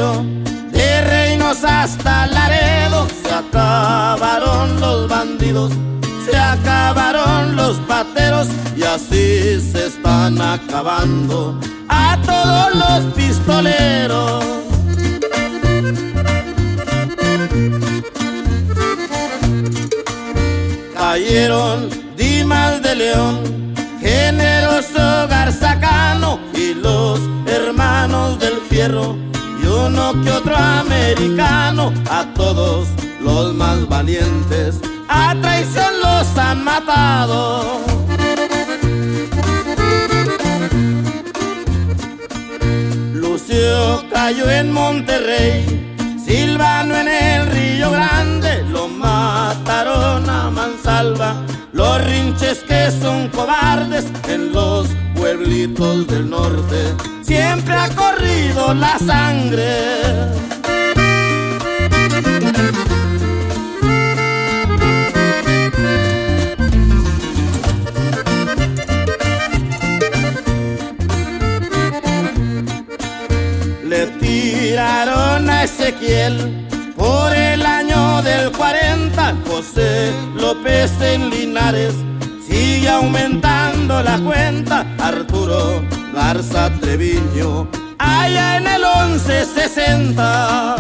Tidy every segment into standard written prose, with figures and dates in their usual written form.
pistolero, de Reynos hasta Laredo. Se acabaron los bandidos, se acabaron los pateros, y así se están acabando a todos los pistoleros. Cayeron Dimas de León, Generoso Garzacano y los hermanos del Fierro, y uno que otro americano. A todos los más valientes a traición los han matado. Lucio cayó en Monterrey, Silvano en el Río Grande. Lo mataron a mansalva los rinches que son cobardes. En los pueblitos del norte siempre ha corrido la sangre. Le tiraron a Ezequiel por el año del 40. José López en Linares sigue aumentando la cuenta. Arturo Garza Treviño allá en el 1160.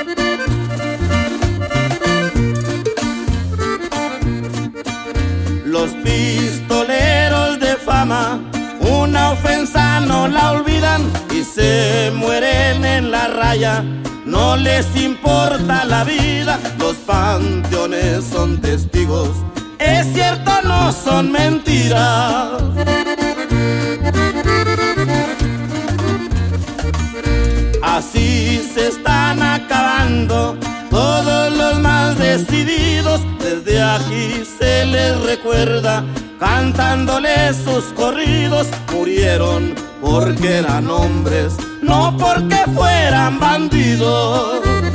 Los pistoleros de fama una ofensa no la olvidan y se mueren en la raya. No les importa la vida, los panteones son testigos, es cierto, no son mentiras. Así se están acabando todos los más decididos. Desde aquí se les recuerda cantándoles sus corridos. Murieron porque eran hombres, no porque fueran bandidos.